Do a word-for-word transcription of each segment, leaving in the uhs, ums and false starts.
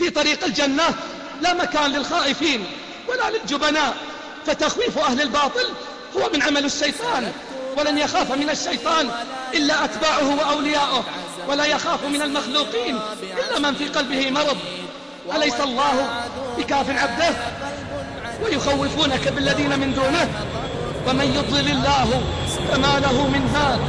في طريق الجنة لا مكان للخائفين ولا للجبناء، فتخويف أهل الباطل هو من عمل الشيطان، ولن يخاف من الشيطان إلا أتباعه وأولياؤه، ولا يخاف من المخلوقين إلا من في قلبه مرض. أليس الله بكاف عبده؟ ويخوفونك بالذين من دونه، ومن يضلل الله فما له من هاد.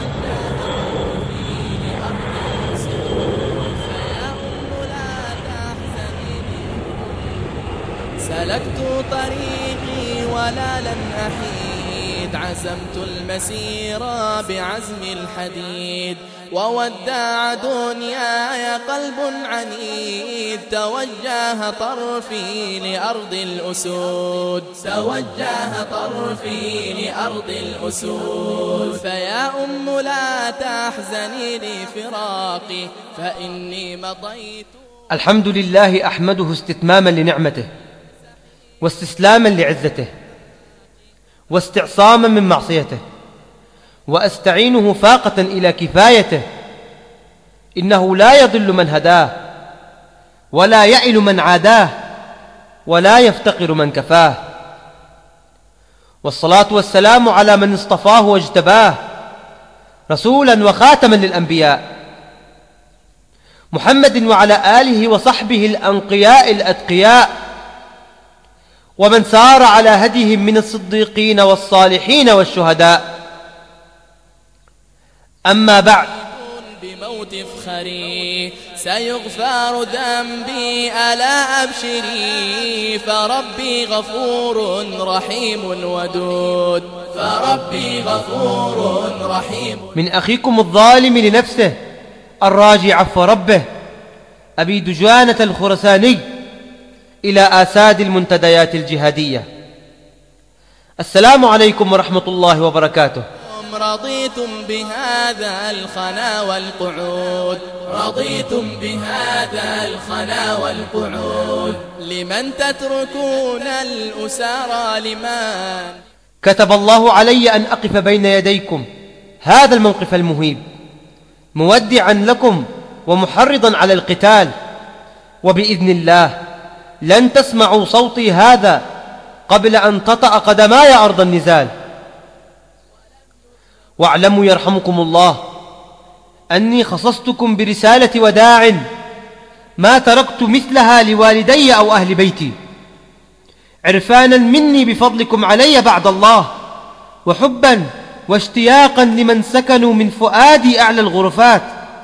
سلكت طريقي ولا لن أحيد، عزمت المسير بعزم الحديد، ووداع دنياي قلب عنيد، توجه طرفي لأرض الأسود، توجه طرفي لأرض الأسود. فيا أم لا تحزني لفراقي، فإني مضيت. الحمد لله أحمده استتماما لنعمته، واستسلاما لعزته، واستعصاما من معصيته، وأستعينه فاقة إلى كفايته. إنه لا يضل من هداه، ولا يعل من عاداه، ولا يفتقر من كفاه. والصلاة والسلام على من اصطفاه واجتباه، رسولا وخاتما للأنبياء، محمد وعلى آله وصحبه الأنقياء الأتقياء، ومن سار على هديهم من الصديقين والصالحين والشهداء. أما بعد، بموت فخري سيغفر ذنبي ألا أبشري، فربي غفور رحيم ودود، فربي غفور رحيم. من أخيكم الظالم لنفسه الراجي عفو ربه، أبي دجانة الخرساني، إلى آساد المنتديات الجهادية. السلام عليكم ورحمة الله وبركاته. رضيتم بهذا الخنا والقعود، رضيتم بهذا الخنا والقعود، لمن تتركون الأسارى لمن. كتب الله علي أن أقف بين يديكم هذا الموقف المهيب، مودعا لكم ومحرضا على القتال، وبإذن الله لن تسمعوا صوتي هذا قبل أن تطأ قدماي أرض النزال. واعلموا يرحمكم الله أني خصصتكم برسالة وداع ما تركت مثلها لوالدي أو أهل بيتي، عرفانا مني بفضلكم علي بعد الله، وحبا واشتياقا لمن سكنوا من فؤادي أعلى الغرفات.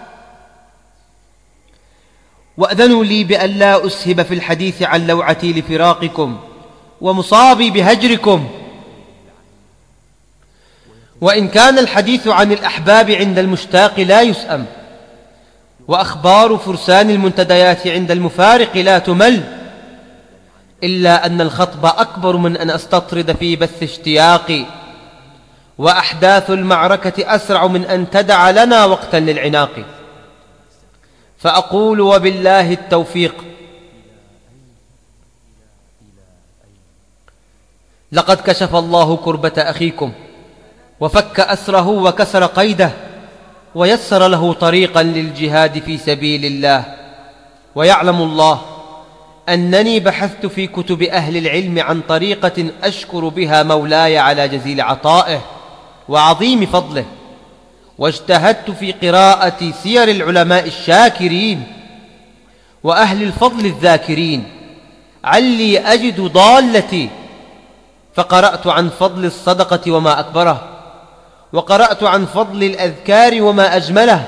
وأذنوا لي بأن لا أسهب في الحديث عن لوعتي لفراقكم ومصابي بهجركم. وإن كان الحديث عن الأحباب عند المشتاق لا يسأم، وأخبار فرسان المنتديات عند المفارق لا تمل، إلا أن الخطب أكبر من أن أستطرد في بث اشتياقي، وأحداث المعركة أسرع من أن تدع لنا وقتا للعناق. فأقول وبالله التوفيق، لقد كشف الله كربة أخيكم، وفك أسره وكسر قيده، ويسر له طريقا للجهاد في سبيل الله. ويعلم الله أنني بحثت في كتب أهل العلم عن طريقة أشكر بها مولاي على جزيل عطائه وعظيم فضله، واجتهدت في قراءة سير العلماء الشاكرين وأهل الفضل الذاكرين علي أجد ضالتي، فقرأت عن فضل الصدقة وما أكبره، وقرأت عن فضل الأذكار وما أجمله،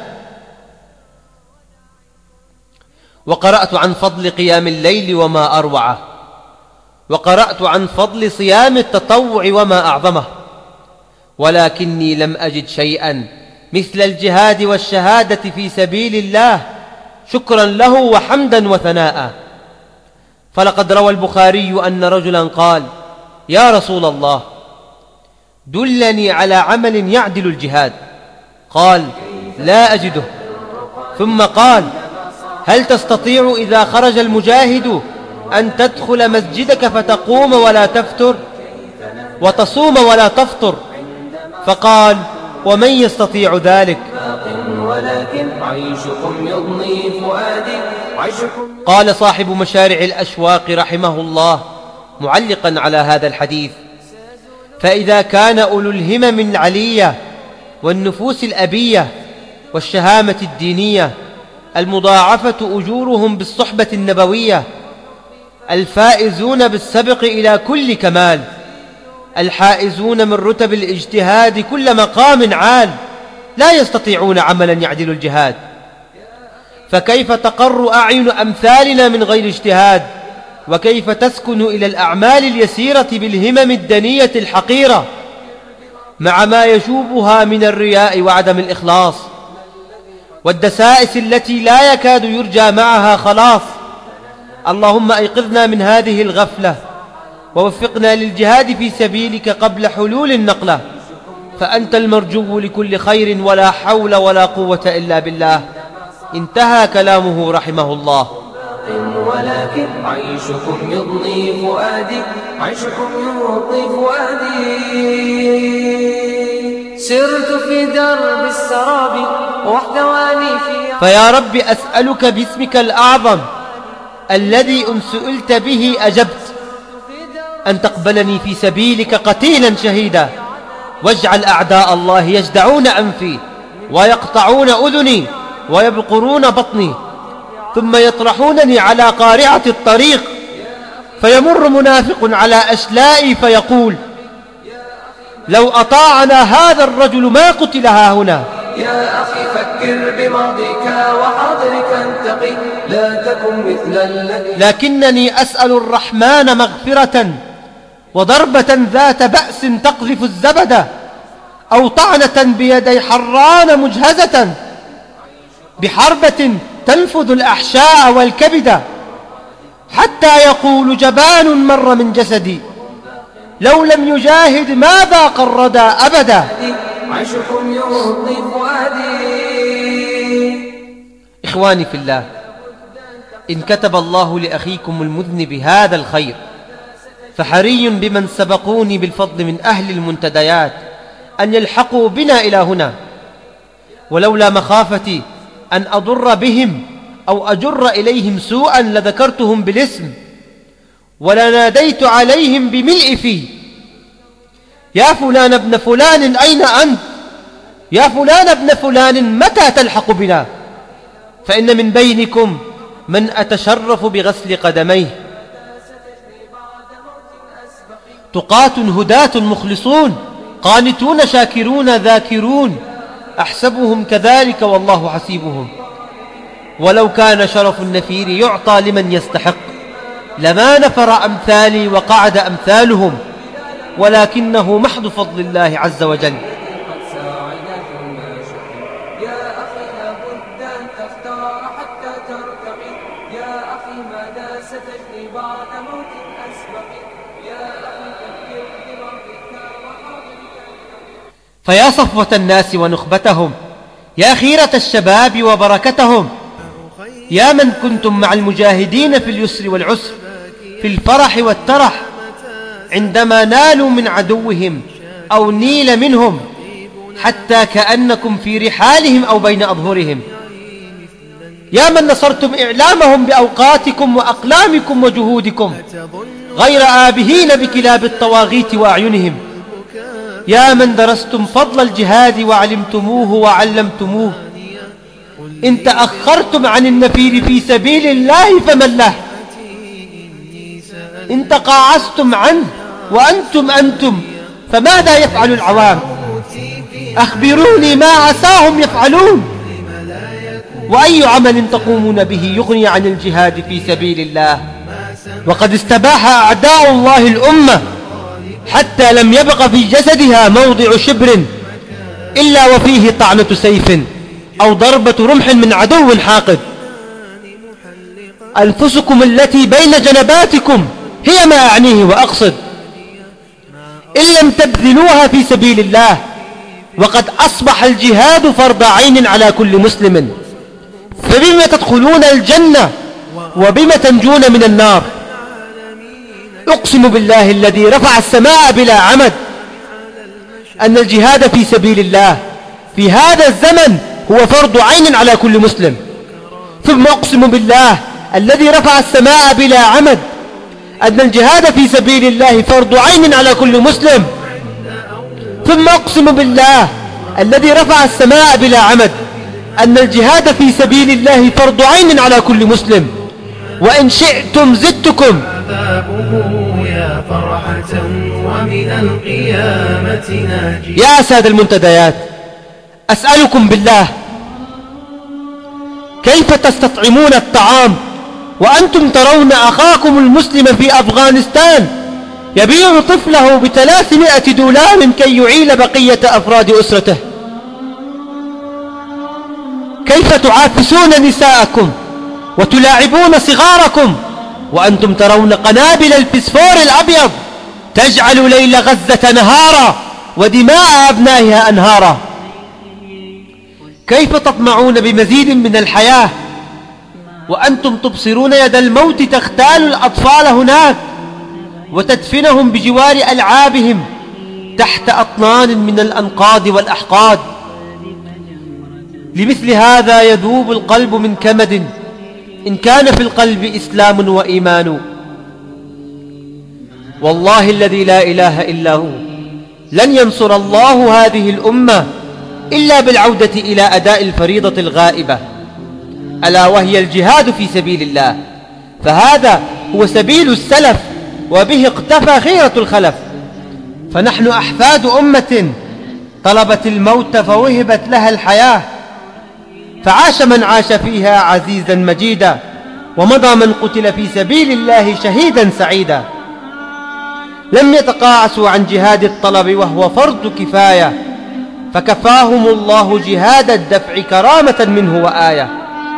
وقرأت عن فضل قيام الليل وما أروعه، وقرأت عن فضل صيام التطوع وما أعظمه، ولكني لم أجد شيئا مثل الجهاد والشهادة في سبيل الله، شكرا له وحمدا وثناء. فلقد روى البخاري أن رجلا قال: يا رسول الله، دلني على عمل يعدل الجهاد. قال: لا أجده. ثم قال: هل تستطيع إذا خرج المجاهد أن تدخل مسجدك فتقوم ولا تفتر، وتصوم ولا تفطر؟ فقال: ومن يستطيع ذلك؟ ولكن عيشكم يضني فؤادي، قال صاحب مشارع الأشواق رحمه الله معلقا على هذا الحديث: فإذا كان أولو الهمم العلية والنفوس الأبية والشهامة الدينية المضاعفة أجورهم بالصحبة النبوية، الفائزون بالسبق إلى كل كمال، الحائزون من رتب الاجتهاد كل مقام عال، لا يستطيعون عملا يعدل الجهاد، فكيف تقر أعين أمثالنا من غير اجتهاد؟ وكيف تسكن إلى الأعمال اليسيرة بالهمم الدنية الحقيرة مع ما يشوبها من الرياء وعدم الإخلاص والدسائس التي لا يكاد يرجى معها خلاص؟ اللهم أيقظنا من هذه الغفلة ووفقنا للجهاد في سبيلك قبل حلول النقلة، فأنت المرجو لكل خير، ولا حول ولا قوة إلا بالله. انتهى كلامه رحمه الله. ولكن عيشكم يضني فؤادي، عيشكم يضني فؤادي. سرت في درب السراب واحتواني في، فيا رب أسألك باسمك الأعظم الذي إن سئلت به أجبت أن تقبلني في سبيلك قتيلا شهيدا، واجعل أعداء الله يجدعون أنفي ويقطعون أذني ويبقرون بطني، ثم يطرحونني على قارعة الطريق، فيمر منافق على أشلائي فيقول: لو أطاعنا هذا الرجل ما قتل هاهنا. يا أخي فكر بماضيك وحاضرك انتقي، لا تكن مثل الذي. لكنني أسأل الرحمن مغفرة وضربة ذات بأس تقذف الزبد، أو طعنة بيدي حران مجهزة، بحربة تنفذ الأحشاء والكبد، حتى يقول جبان مر من جسدي لو لم يجاهد ما ذاق الردى أبدا. عيشكم يضني فؤادي. إخواني في الله، إن كتب الله لأخيكم المذنب هذا الخير فحري بمن سبقوني بالفضل من أهل المنتديات أن يلحقوا بنا إلى هنا، ولولا مخافتي أن أضر بهم أو أجر إليهم سوءا لذكرتهم بالاسم ولناديت عليهم بملء في: يا فلان ابن فلان أين أنت؟ يا فلان ابن فلان متى تلحق بنا؟ فإن من بينكم من أتشرف بغسل قدميه، تقاة هداة مخلصون قانتون شاكرون ذاكرون، أحسبهم كذلك والله حسيبهم. ولو كان شرف النفير يعطى لمن يستحق لما نفر أمثالي وقعد أمثالهم، ولكنه محض فضل الله عز وجل. فيا صفوة الناس ونخبتهم، يا خيرة الشباب وبركتهم، يا من كنتم مع المجاهدين في اليسر والعسر، في الفرح والترح، عندما نالوا من عدوهم أو نيل منهم، حتى كأنكم في رحالهم أو بين أظهرهم، يا من نصرتم إعلامهم بأوقاتكم وأقلامكم وجهودكم غير آبهين بكلاب الطواغيت وأعينهم، يا من درستم فضل الجهاد وعلمتموه وعلمتموه، إن تأخرتم عن النفير في سبيل الله فمن له، إن تقاعستم عنه وأنتم أنتم فماذا يفعل العوام؟ أخبروني ما عساهم يفعلون، وأي عمل تقومون به يغني عن الجهاد في سبيل الله؟ وقد استباح أعداء الله الأمة حتى لم يبق في جسدها موضع شبر إلا وفيه طعنة سيف أو ضربة رمح من عدو حاقد. أنفسكم التي بين جنباتكم هي ما أعنيه وأقصد، إن لم تبذلوها في سبيل الله، وقد أصبح الجهاد فرض عين على كل مسلم، فبما تدخلون الجنة وبما تنجون من النار؟ أقسم بالله الذي رفع السماء بلا عمد أن الجهاد في سبيل الله في هذا الزمن هو فرض عين على كل مسلم. ثم أقسم بالله الذي رفع السماء بلا عمد أن الجهاد في سبيل الله فرض عين على كل مسلم. ثم أقسم بالله الذي رفع السماء بلا عمد أن الجهاد في سبيل الله فرض عين على كل مسلم، وإن شئتم زدتكم. يا فرحة ومن القيامة ناجي. يا سادة المنتديات، أسألكم بالله، كيف تستطعمون الطعام وأنتم ترون أخاكم المسلم في أفغانستان يبيع طفله بثلاثمائة دولار كي يعيل بقية أفراد أسرته؟ كيف تعافسون نساءكم وتلاعبون صغاركم وأنتم ترون قنابل الفسفور الأبيض تجعل ليل غزة نهارا ودماء أبنائها أنهارا؟ كيف تطمعون بمزيد من الحياة وأنتم تبصرون يد الموت تختال الأطفال هناك وتدفنهم بجوار ألعابهم تحت أطنان من الأنقاض والأحقاد؟ لمثل هذا يذوب القلب من كمد إن كان في القلب إسلام وإيمان. والله الذي لا إله إلا هو لن ينصر الله هذه الأمة إلا بالعودة إلى أداء الفريضة الغائبة، ألا وهي الجهاد في سبيل الله، فهذا هو سبيل السلف وبه اقتفى خيرة الخلف. فنحن أحفاد أمة طلبت الموت فوهبت لها الحياة، فعاش من عاش فيها عزيزا مجيدا، ومضى من قتل في سبيل الله شهيدا سعيدا. لم يتقاعسوا عن جهاد الطلب وهو فرض كفاية، فكفاهم الله جهاد الدفع كرامة منه وآية.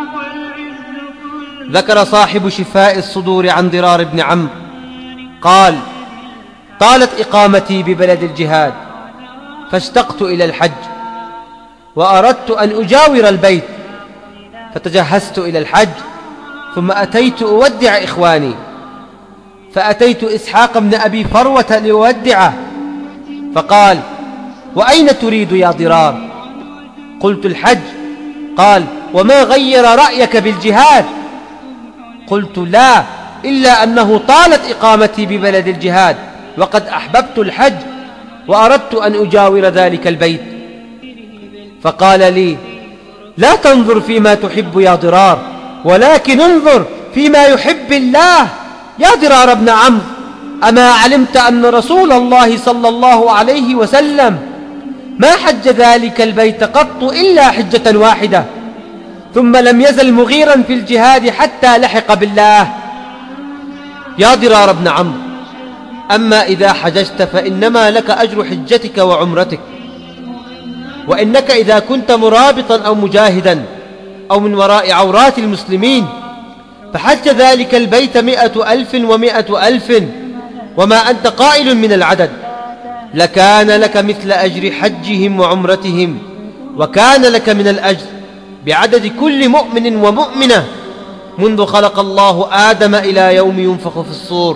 ذكر صاحب شفاء الصدور عن ضرار بن عمرو قال: طالت إقامتي ببلد الجهاد فاشتقت إلى الحج وأردت أن أجاور البيت، فتجهزت إلى الحج ثم أتيت أودع إخواني، فأتيت إسحاق بن أبي فروة لأودعه، فقال: وأين تريد يا ضرار؟ قلت: الحج. قال: وما غير رأيك بالجهاد؟ قلت: لا، إلا أنه طالت إقامتي ببلد الجهاد وقد أحببت الحج وأردت أن أجاور ذلك البيت. فقال لي: لا تنظر فيما تحب يا ضرار، ولكن انظر فيما يحب الله يا ضرار بن عمرو. أما علمت أن رسول الله صلى الله عليه وسلم ما حج ذلك البيت قط إلا حجة واحدة، ثم لم يزل مغيرا في الجهاد حتى لحق بالله. يا ضرار بن عمرو، أما إذا حججت فإنما لك أجر حجتك وعمرتك، وإنك إذا كنت مرابطا أو مجاهدا أو من وراء عورات المسلمين فحج ذلك البيت مئة ألف ومئة ألف وما أنت قائل من العدد، لكان لك مثل أجر حجهم وعمرتهم، وكان لك من الأجر بعدد كل مؤمن ومؤمنة منذ خلق الله آدم إلى يوم ينفخ في الصور.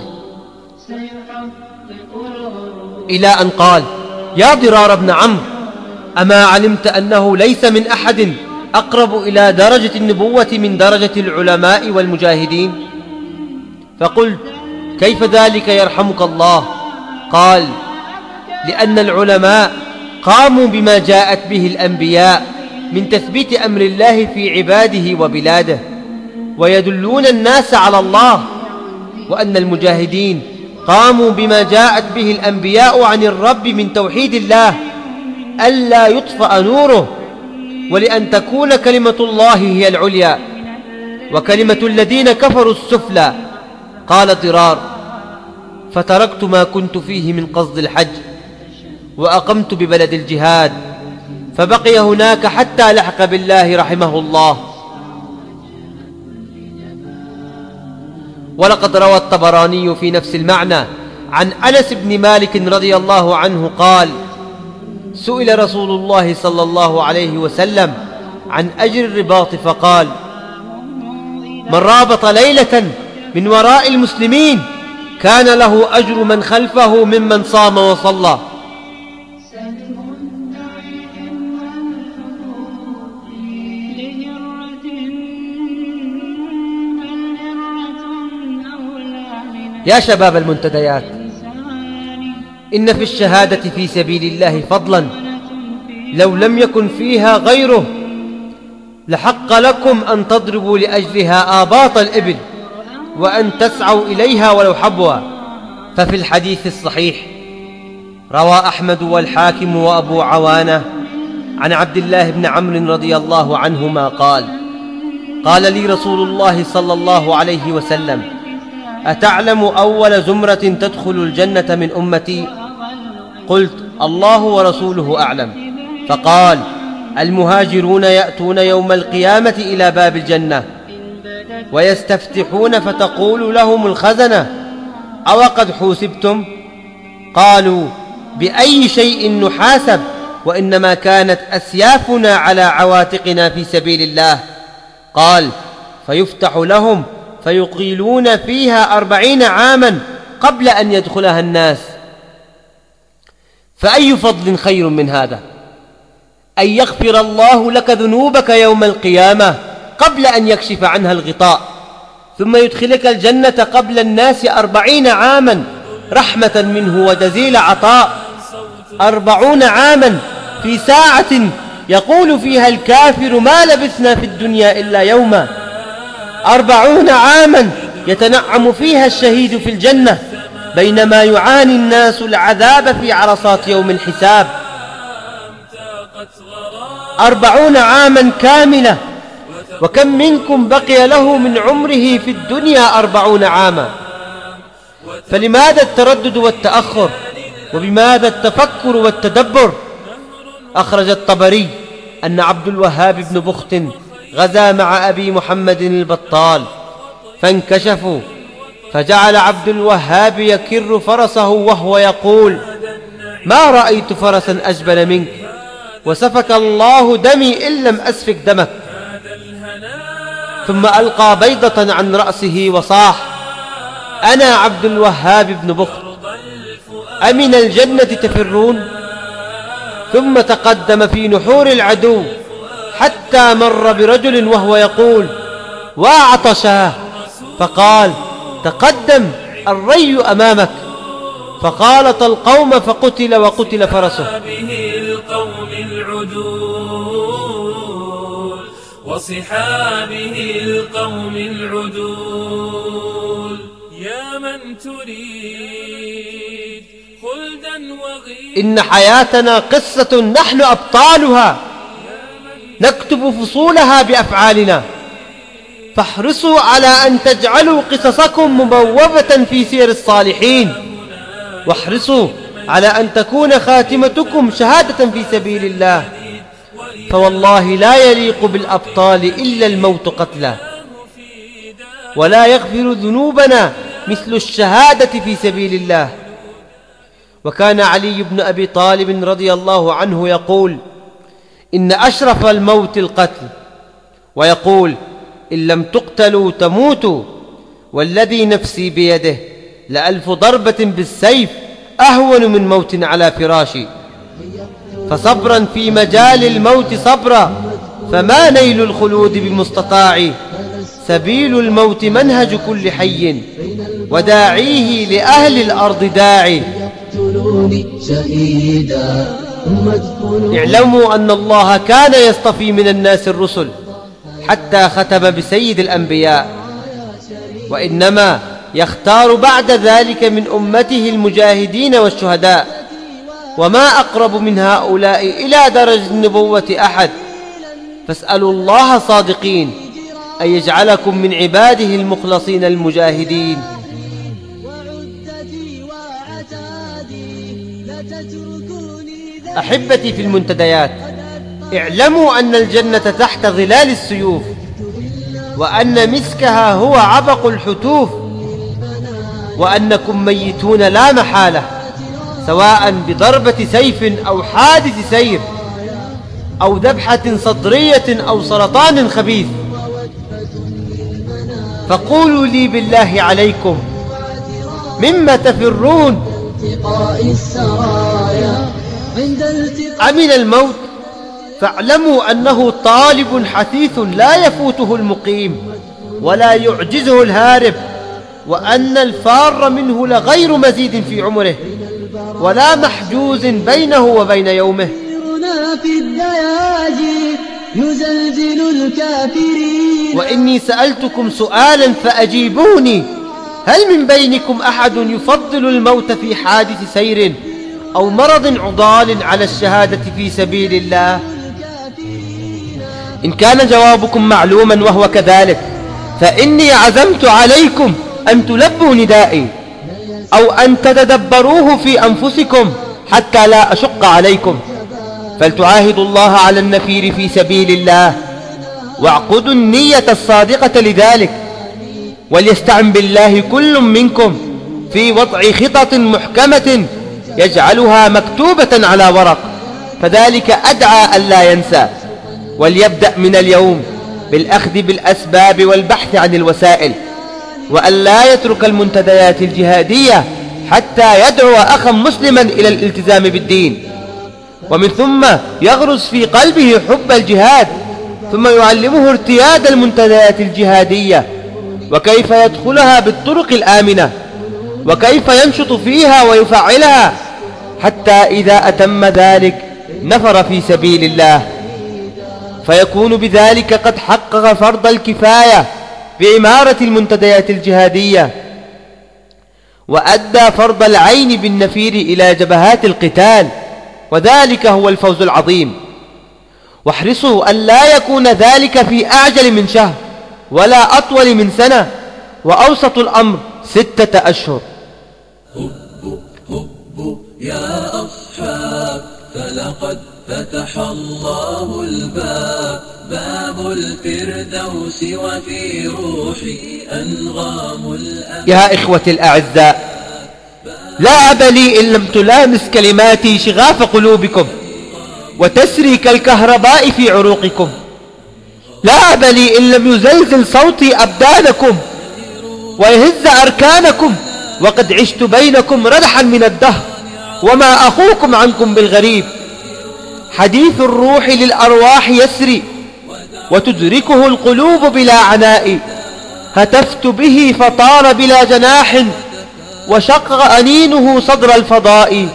إلى أن قال: يا ضرار بن عمرو، أما علمت أنه ليس من أحد أقرب إلى درجة النبوة من درجة العلماء والمجاهدين؟ فقلت: كيف ذلك يرحمك الله؟ قال: لأن العلماء قاموا بما جاءت به الأنبياء من تثبيت أمر الله في عباده وبلاده ويدلون الناس على الله، وأن المجاهدين قاموا بما جاءت به الأنبياء عن الرب من توحيد الله ألا يطفأ نوره، ولأن تكون كلمة الله هي العليا وكلمة الذين كفروا السفلى. قال ضرار: فتركت ما كنت فيه من قصد الحج وأقمت ببلد الجهاد، فبقي هناك حتى لحق بالله رحمه الله. ولقد روى الطبراني في نفس المعنى عن أنس بن مالك رضي الله عنه قال: سئل رسول الله صلى الله عليه وسلم عن أجر الرباط فقال: من رابط ليلة من وراء المسلمين كان له أجر من خلفه ممن صام وصلى. يا شباب المنتديات، إن في الشهادة في سبيل الله فضلا لو لم يكن فيها غيره لحق لكم أن تضربوا لأجلها آباط الإبل وأن تسعوا إليها ولو حبوا. ففي الحديث الصحيح روى أحمد والحاكم وأبو عوانة عن عبد الله بن عمرو رضي الله عنهما قال: قال لي رسول الله صلى الله عليه وسلم: أتعلم أول زمرة تدخل الجنة من أمتي؟ قلت: الله ورسوله أعلم. فقال: المهاجرون يأتون يوم القيامة إلى باب الجنة ويستفتحون فتقول لهم الخزنة: أو قد حوسبتم؟ قالوا: بأي شيء نحاسب؟ وإنما كانت أسيافنا على عواتقنا في سبيل الله. قال: فيفتح لهم فيقيلون فيها أربعين عاما قبل أن يدخلها الناس. فأي فضل خير من هذا؟ أن يغفر الله لك ذنوبك يوم القيامة قبل أن يكشف عنها الغطاء، ثم يدخلك الجنة قبل الناس أربعين عاما رحمة منه وجزيل عطاء. أربعون عاما في ساعة يقول فيها الكافر: ما لبثنا في الدنيا إلا يوما. أربعون عاما يتنعم فيها الشهيد في الجنة بينما يعاني الناس العذاب في عرصات يوم الحساب. أربعون عاما كاملة، وكم منكم بقي له من عمره في الدنيا أربعون عاما؟ فلماذا التردد والتأخر؟ وبماذا التفكر والتدبر؟ أخرج الطبري أن عبد الوهاب بن بخت غزا مع أبي محمد البطال فانكشفوا، فجعل عبد الوهاب يكر فرسه وهو يقول: ما رأيت فرسا أجبل منك، وسفك الله دمي إن لم أسفك دمك. ثم ألقى بيضة عن رأسه وصاح: أنا عبد الوهاب بن بخت، أمن الجنة تفرون؟ ثم تقدم في نحور العدو حتى مر برجل وهو يقول: وعطشاه، فقال: تقدم الري أمامك. فخالط القوم فقتل وقتل فرسه. وصحابه القوم العدول يا من تريد خلدا وغير. إن حياتنا قصة نحن أبطالها نكتب فصولها بأفعالنا، فاحرصوا على أن تجعلوا قصصكم مبوبة في سير الصالحين، واحرصوا على أن تكون خاتمتكم شهادة في سبيل الله، فوالله لا يليق بالأبطال إلا الموت قتلا، ولا يغفر ذنوبنا مثل الشهادة في سبيل الله. وكان علي بن أبي طالب رضي الله عنه يقول: إن أشرف الموت القتل، ويقول: إن لم تقتلوا تموتوا، والذي نفسي بيده لألف ضربة بالسيف أهون من موت على فراشي. فصبرا في مجال الموت صبرا، فما نيل الخلود بمستطاع، سبيل الموت منهج كل حي، وداعيه لأهل الأرض داعي. اعلموا أن الله كان يصطفي من الناس الرسل حتى ختم بسيد الأنبياء، وإنما يختار بعد ذلك من أمته المجاهدين والشهداء، وما أقرب من هؤلاء إلى درجة النبوة أحد. فاسألوا الله صادقين أن يجعلكم من عباده المخلصين المجاهدين. أحبتي في المنتديات، اعلموا أن الجنة تحت ظلال السيوف، وأن مسكها هو عبق الحتوف، وأنكم ميتون لا محالة، سواء بضربة سيف أو حادث سير أو ذبحة صدرية أو سرطان خبيث. فقولوا لي بالله عليكم مما تفرون؟ أمن الموت؟ فاعلموا أنه طالب حثيث لا يفوته المقيم ولا يعجزه الهارب، وأن الفار منه لغير مزيد في عمره ولا محجوز بينه وبين يومه. وإني سألتكم سؤالا فأجيبوني، هل من بينكم أحد يفضل الموت في حادث سير أو مرض عضال على الشهادة في سبيل الله؟ إن كان جوابكم معلوما وهو كذلك فإني عزمت عليكم أن تلبوا ندائي أو أن تتدبروه في أنفسكم حتى لا أشق عليكم، فلتعاهدوا الله على النفير في سبيل الله واعقدوا النية الصادقة لذلك، وليستعن بالله كل منكم في وضع خطط محكمة يجعلها مكتوبة على ورق، فذلك أدعى ألا ينسى. وليبدأ من اليوم بالأخذ بالأسباب والبحث عن الوسائل، وأن لا يترك المنتديات الجهادية حتى يدعو أخا مسلما إلى الالتزام بالدين، ومن ثم يغرس في قلبه حب الجهاد، ثم يعلمه ارتياد المنتديات الجهادية وكيف يدخلها بالطرق الآمنة وكيف ينشط فيها ويفعلها، حتى إذا أتم ذلك نفر في سبيل الله، فيكون بذلك قد حقق فرض الكفاية بعمارة المنتديات الجهادية، وأدى فرض العين بالنفير إلى جبهات القتال، وذلك هو الفوز العظيم. واحرصوا أن لا يكون ذلك في أعجل من شهر ولا أطول من سنة، وأوسط الأمر ستة أشهر. هبوا هبوا يا أصحاب، فلقد فتح الله الباب، باب الفردوس وفي روحي أنغام الأمل. يا إخوتي الأعزاء، لا أب لي إن لم تلامس كلماتي شغاف قلوبكم وتسري كالكهرباء في عروقكم، لا أب لي إن لم يزلزل صوتي أبدانكم ويهز أركانكم، وقد عشت بينكم ردحا من الدهر وما أخوكم عنكم بالغريب. حديث الروح للأرواح يسري وتدركه القلوب بلا عناء، هتفت به فطار بلا جناح وشق أنينه صدر الفضاء.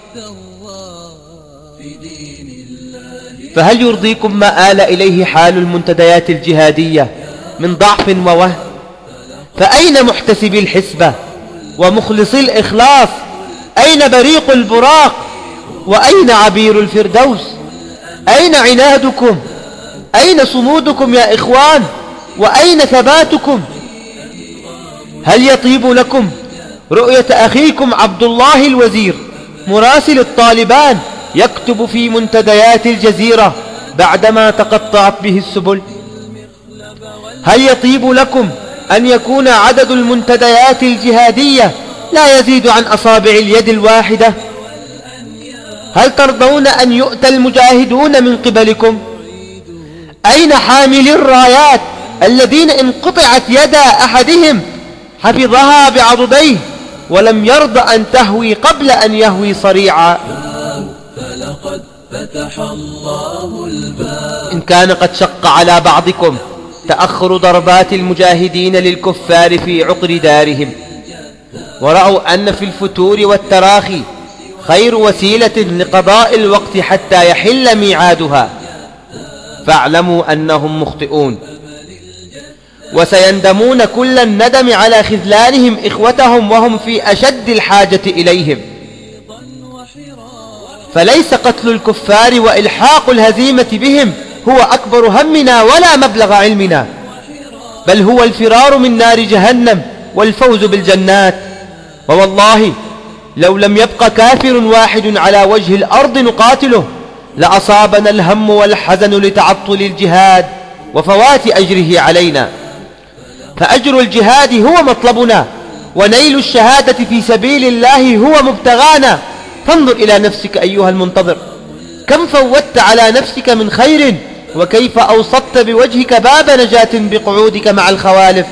فهل يرضيكم ما آل إليه حال المنتديات الجهادية من ضعف ووهن؟ فأين محتسبي الحسبة ومخلصي الإخلاص؟ أين بريق البراق؟ وأين عبير الفردوس؟ أين عنادكم؟ أين صمودكم يا إخوان؟ وأين ثباتكم؟ هل يطيب لكم رؤية أخيكم عبد الله الوزير مراسل الطالبان يكتب في منتديات الجزيرة بعدما تقطعت به السبل؟ هل يطيب لكم أن يكون عدد المنتديات الجهادية لا يزيد عن أصابع اليد الواحدة؟ هل ترضون أن يؤتى المجاهدون من قبلكم؟ أين حاملي الرايات الذين إن قطعت يدا أحدهم حفظها بعضديه ولم يرض أن تهوي قبل أن يهوي صريعا؟ فلقد فتح الله الباب. إن كان قد شق على بعضكم تأخر ضربات المجاهدين للكفار في عقر دارهم، ورأوا أن في الفتور والتراخي خير وسيلة لقضاء الوقت حتى يحل ميعادها، فاعلموا أنهم مخطئون، وسيندمون كل الندم على خذلانهم إخوتهم وهم في أشد الحاجة إليهم. فليس قتل الكفار وإلحاق الهزيمة بهم هو أكبر همنا ولا مبلغ علمنا، بل هو الفرار من نار جهنم والفوز بالجنات. ووالله لو لم يبق كافر واحد على وجه الأرض نقاتله لأصابنا الهم والحزن لتعطل الجهاد وفوات أجره علينا. فأجر الجهاد هو مطلبنا، ونيل الشهادة في سبيل الله هو مبتغانا. فانظر إلى نفسك أيها المنتظر، كم فوتت على نفسك من خير، وكيف أوصدت بوجهك باب نجاة بقعودك مع الخوالف.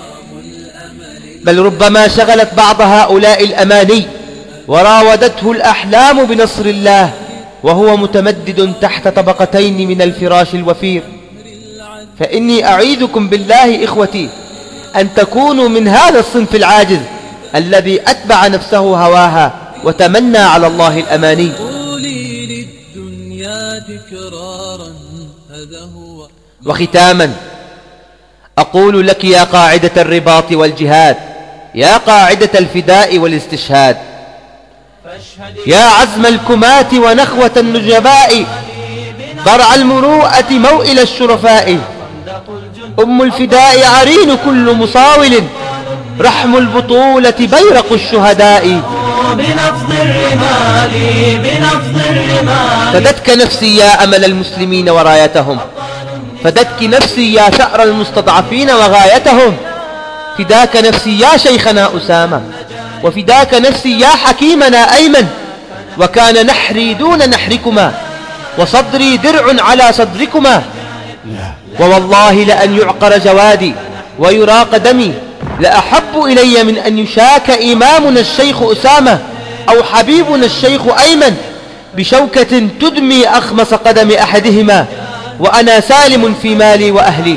بل ربما شغلت بعض هؤلاء الأماني وراودته الأحلام بنصر الله وهو متمدد تحت طبقتين من الفراش الوفير. فإني أعيذكم بالله إخوتي أن تكونوا من هذا الصنف العاجز الذي أتبع نفسه هواها وتمنى على الله الأماني. قولي للدنيا تكرارا هذا هو. وختاما أقول لك يا قاعدة الرباط والجهاد، يا قاعدة الفداء والاستشهاد، يا عزم الكماة ونخوة النجباء، ضرع المروءة موئل الشرفاء، أم الفداء عرين كل مصاول، رحم البطولة بيرق الشهداء. بنفض الرمال بنفض الرمال فدتك نفسي يا أمل المسلمين ورايتهم، فدتك نفسي يا ثأر المستضعفين وغايتهم، فداك نفسي يا شيخنا أسامة، وفداك نفسي يا حكيمنا أيمن، وكان نحري دون نحركما، وصدري درع على صدركما، ووالله لأن يعقر جوادي ويراق دمي لأحب إلي من أن يشاك إمامنا الشيخ أسامة أو حبيبنا الشيخ أيمن بشوكة تدمي أخمص قدم أحدهما وأنا سالم في مالي وأهلي.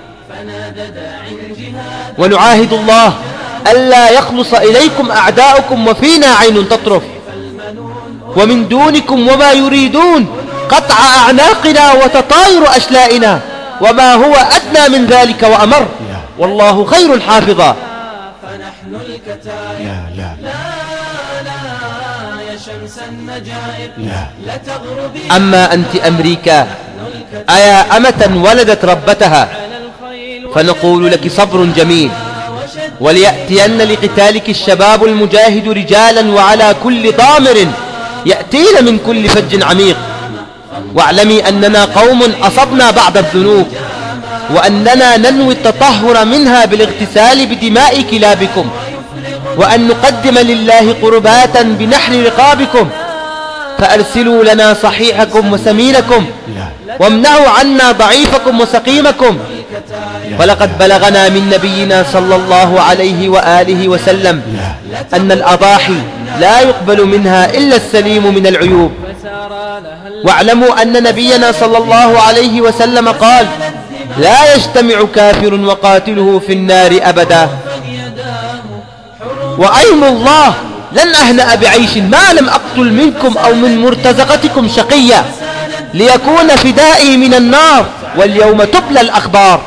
ونعاهد الله ألا يخلص إليكم أعداؤكم وفينا عين تطرف، ومن دونكم وما يريدون قطع أعناقنا وتطاير أشلائنا، وما هو أدنى من ذلك وأمر، والله خير حافظا. فنحن الكتائب لا لا لا يا شمس النجائب لا تغربي. أما أنت أمريكا أيا أمة ولدت ربتها، فنقول لك صبر جميل، وليأتين لقتالك الشباب المجاهد رجالا وعلى كل ضامر يأتين من كل فج عميق، واعلمي أننا قوم أصبنا بعض الذنوب، وأننا ننوي التطهر منها بالاغتسال بدماء كلابكم، وأن نقدم لله قرباتا بنحر رقابكم، فأرسلوا لنا صحيحكم وسمينكم، وامنعوا عنا ضعيفكم وسقيمكم. ولقد بلغنا من نبينا صلى الله عليه وآله وسلم أن الأضاحي لا يقبل منها إلا السليم من العيوب. واعلموا أن نبينا صلى الله عليه وسلم قال: لا يجتمع كافر وقاتله في النار أبدا. وأيم الله لن أهنأ بعيش ما لم أقتل منكم أو من مرتزقتكم شقيا، ليكون فدائي من النار واليوم تبلى الأخبار.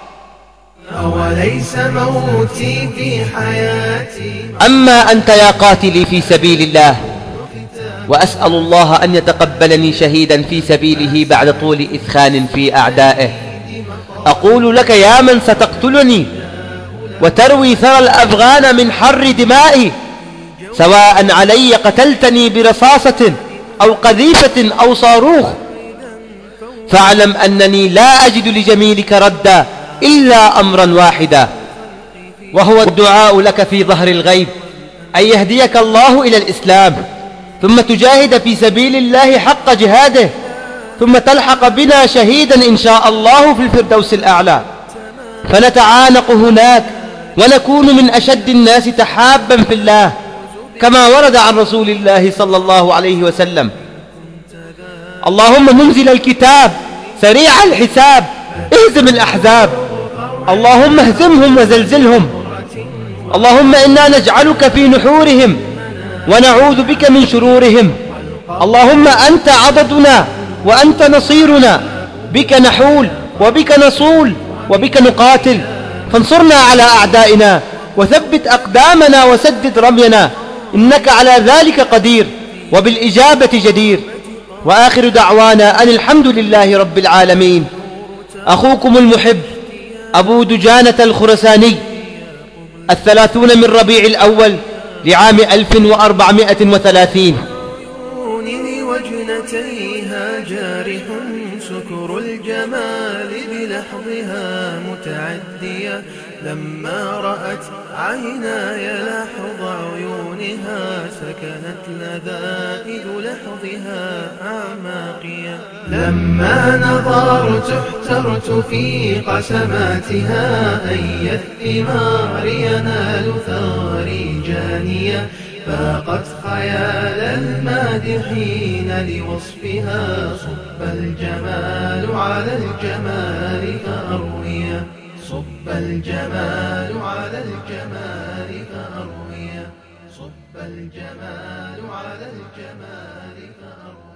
أوليس موتي في حياتي. أما أنت يا قاتلي في سبيل الله، وأسأل الله أن يتقبلني شهيدا في سبيله بعد طول إثخان في أعدائه، أقول لك يا من ستقتلني وتروي ثرى الأفغان من حر دمائي، سواء علي قتلتني برصاصة أو قذيفة أو صاروخ، فاعلم أنني لا أجد لجميلك ردا إلا أمرا واحدا، وهو الدعاء لك في ظهر الغيب أن يهديك الله إلى الإسلام، ثم تجاهد في سبيل الله حق جهاده، ثم تلحق بنا شهيدا إن شاء الله في الفردوس الأعلى، فنتعانق هناك ونكون من أشد الناس تحابا في الله، كما ورد عن رسول الله صلى الله عليه وسلم: اللهم منزل الكتاب سريع الحساب اهزم الأحزاب، اللهم اهزمهم وزلزلهم، اللهم إنا نجعلك في نحورهم ونعوذ بك من شرورهم، اللهم أنت عضدنا وأنت نصيرنا، بك نحول وبك نصول وبك نقاتل، فانصرنا على أعدائنا وثبت أقدامنا وسدد رمينا، إنك على ذلك قدير وبالإجابة جدير. وآخر دعوانا أن الحمد لله رب العالمين. أخوكم المحب أبو دجانة الخرساني، الثلاثون من ربيع الأول لعام ألف وأربعمائة وثلاثين. وجنتيها جارح سكر الجمال بلحظها متعدية، لما رأت عيناي لحظ عيونها سكنت لذائذ لحظها أعماقية، لما نظرت احترت في قسماتها أي الثمار ينال ثاري جانية، فاقت خيال المادحين لوصفها، صب الجمال على الجمال فأرويا، صب الجمال على الجمال فأرويا صب الجمال على الجمال فأرويا